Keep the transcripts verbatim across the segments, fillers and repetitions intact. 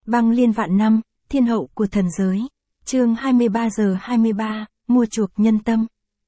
Băng liên vạn năm, thiên hậu của thần giới. Chương hai mươi ba giờ hai mươi ba, mua chuộc nhân tâm.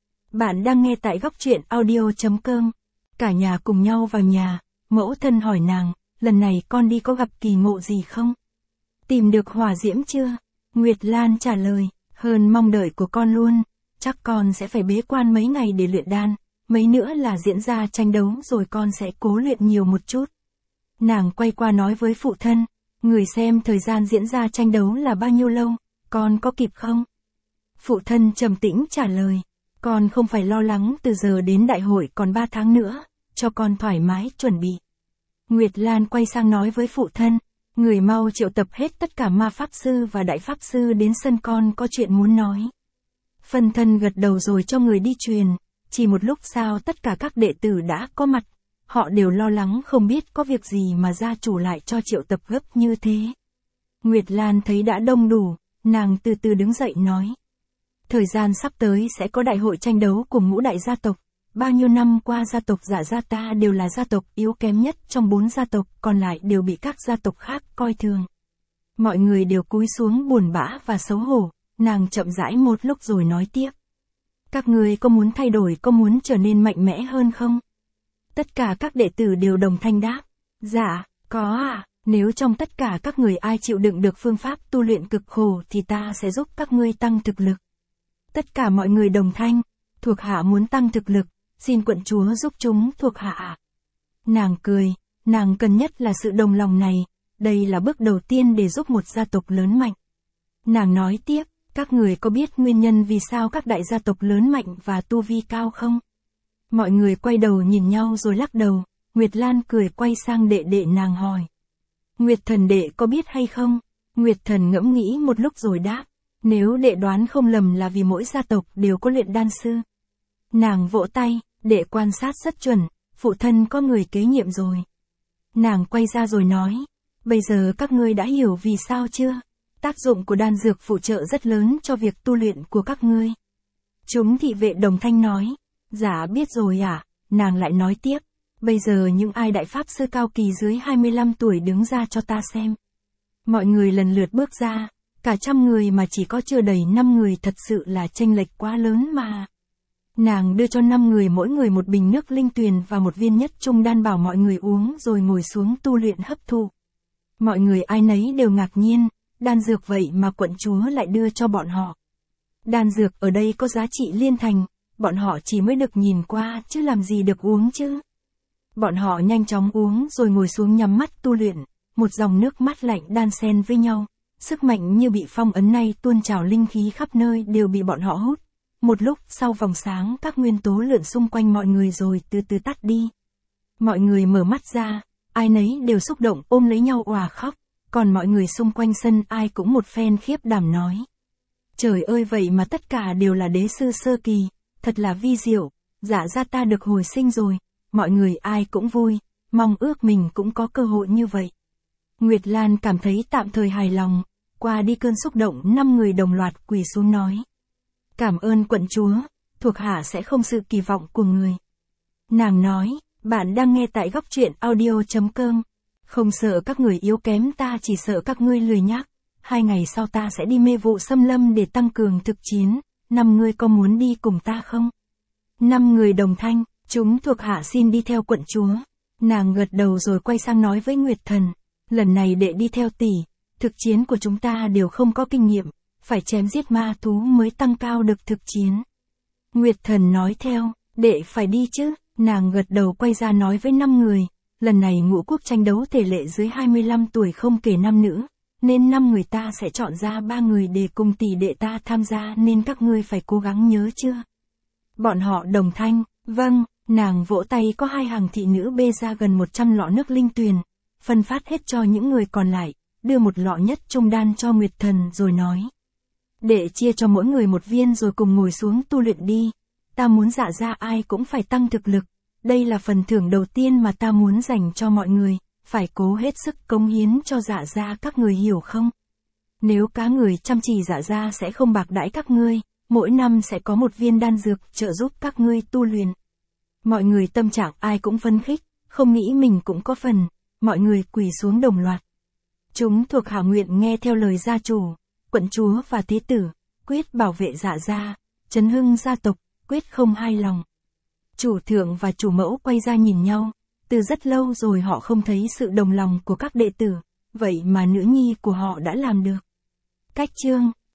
Bạn đang nghe tại góc truyện audio chấm com. Cả nhà cùng nhau vào nhà, mẫu thân hỏi nàng, lần này con đi có gặp kỳ ngộ gì không? Tìm được hỏa diễm chưa? Nguyệt Lan trả lời, hơn mong đợi của con luôn, chắc con sẽ phải bế quan mấy ngày để luyện đan, mấy nữa là diễn ra tranh đấu rồi con sẽ cố luyện nhiều một chút. Nàng quay qua nói với phụ thân, người xem thời gian diễn ra tranh đấu là bao nhiêu lâu, con có kịp không? Phụ thân trầm tĩnh trả lời, con không phải lo lắng, từ giờ đến đại hội còn ba tháng nữa, cho con thoải mái chuẩn bị. Nguyệt Lan quay sang nói với phụ thân, người mau triệu tập hết tất cả ma pháp sư và đại pháp sư đến sân, con có chuyện muốn nói. Phân thân gật đầu rồi cho người đi truyền, chỉ một lúc sau tất cả các đệ tử đã có mặt. Họ đều lo lắng không biết có việc gì mà gia chủ lại cho triệu tập gấp như thế. Nguyệt Lan thấy đã đông đủ, nàng từ từ đứng dậy nói. Thời gian sắp tới sẽ có đại hội tranh đấu cùng ngũ đại gia tộc. Bao nhiêu năm qua gia tộc Dạ gia ta đều là gia tộc yếu kém nhất trong bốn gia tộc, còn lại đều bị các gia tộc khác coi thường. Mọi người đều cúi xuống buồn bã và xấu hổ, nàng chậm rãi một lúc rồi nói tiếp. Các người có muốn thay đổi, có muốn trở nên mạnh mẽ hơn không? Tất cả các đệ tử đều đồng thanh đáp. Dạ, có à, nếu trong tất cả các người ai chịu đựng được phương pháp tu luyện cực khổ thì ta sẽ giúp các ngươi tăng thực lực. Tất cả mọi người đồng thanh, thuộc hạ muốn tăng thực lực, xin quận chúa giúp chúng thuộc hạ. Nàng cười, nàng cần nhất là sự đồng lòng này, đây là bước đầu tiên để giúp một gia tộc lớn mạnh. Nàng nói tiếp, các người có biết nguyên nhân vì sao các đại gia tộc lớn mạnh và tu vi cao không? Mọi người quay đầu nhìn nhau rồi lắc đầu, Nguyệt Lan cười quay sang đệ đệ nàng hỏi. Nguyệt thần đệ có biết hay không? Nguyệt thần ngẫm nghĩ một lúc rồi đáp, nếu đệ đoán không lầm là vì mỗi gia tộc đều có luyện đan sư. Nàng vỗ tay, đệ quan sát rất chuẩn, phụ thân có người kế nhiệm rồi. Nàng quay ra rồi nói, bây giờ các ngươi đã hiểu vì sao chưa? Tác dụng của đan dược phụ trợ rất lớn cho việc tu luyện của các ngươi. Chúng thị vệ đồng thanh nói. Dạ biết rồi ạ, à? Nàng lại nói tiếp, bây giờ những ai đại pháp sư cao kỳ dưới hai mươi lăm tuổi đứng ra cho ta xem. Mọi người lần lượt bước ra, cả trăm người mà chỉ có chưa đầy năm người, thật sự là chênh lệch quá lớn mà. Nàng đưa cho năm người mỗi người một bình nước linh tuyền và một viên nhất trung đan, bảo mọi người uống rồi ngồi xuống tu luyện hấp thụ. Mọi người ai nấy đều ngạc nhiên, đan dược vậy mà quận chúa lại đưa cho bọn họ. Đan dược ở đây có giá trị liên thành. Bọn họ chỉ mới được nhìn qua chứ làm gì được uống chứ. Bọn họ nhanh chóng uống rồi ngồi xuống nhắm mắt tu luyện, một dòng nước mát lạnh đan xen với nhau, sức mạnh như bị phong ấn này tuôn trào, linh khí khắp nơi đều bị bọn họ hút. Một lúc sau vòng sáng các nguyên tố lượn xung quanh mọi người rồi từ từ tắt đi. Mọi người mở mắt ra, ai nấy đều xúc động ôm lấy nhau òa khóc, còn mọi người xung quanh sân ai cũng một phen khiếp đảm nói. Trời ơi, vậy mà tất cả đều là đế sư sơ kỳ. Thật là vi diệu, Dạ gia ta được hồi sinh rồi, mọi người ai cũng vui, mong ước mình cũng có cơ hội như vậy. Nguyệt Lan cảm thấy tạm thời hài lòng, qua đi cơn xúc động, năm người đồng loạt quỳ xuống nói. Cảm ơn quận chúa, thuộc hạ sẽ không sự kỳ vọng của người. Nàng nói, bạn đang nghe tại góc truyện audio chấm com, không sợ các người yếu kém, ta chỉ sợ các ngươi lười nhác. Hai ngày sau ta sẽ đi mê vụ xâm lâm để tăng cường thực chiến. Năm người có muốn đi cùng ta không? Năm người đồng thanh, chúng thuộc hạ xin đi theo quận chúa. Nàng gật đầu rồi quay sang nói với Nguyệt thần, lần này đệ đi theo tỷ, thực chiến của chúng ta đều không có kinh nghiệm, phải chém giết ma thú mới tăng cao được thực chiến. Nguyệt thần nói theo, đệ phải đi chứ. Nàng gật đầu quay ra nói với năm người, lần này ngũ quốc tranh đấu thể lệ dưới hai mươi lăm tuổi không kể nam nữ. Nên năm người ta sẽ chọn ra ba người để cùng tỷ đệ ta tham gia, nên các ngươi phải cố gắng nhớ chưa? Bọn họ đồng thanh, vâng. Nàng vỗ tay, có hai hàng thị nữ bê ra gần một trăm lọ nước linh tuyền, phân phát hết cho những người còn lại, đưa một lọ nhất trung đan cho Nguyệt thần rồi nói. Đệ chia cho mỗi người một viên rồi cùng ngồi xuống tu luyện đi, ta muốn Dạ gia ai cũng phải tăng thực lực, đây là phần thưởng đầu tiên mà ta muốn dành cho mọi người. Phải cố hết sức cống hiến cho Dạ gia, các người hiểu không? Nếu cá người chăm chỉ, Dạ gia sẽ không bạc đãi các ngươi, mỗi năm sẽ có một viên đan dược trợ giúp các ngươi tu luyện. Mọi người tâm trạng ai cũng phấn khích, không nghĩ mình cũng có phần, mọi người quỳ xuống đồng loạt. Chúng thuộc hạ nguyện nghe theo lời gia chủ, quận chúa và thế tử, quyết bảo vệ Dạ gia, trấn hưng gia tộc, quyết không hai lòng. Chủ thượng và chủ mẫu quay ra nhìn nhau, từ rất lâu rồi họ không thấy sự đồng lòng của các đệ tử, vậy mà nữ nhi của họ đã làm được. Cách chương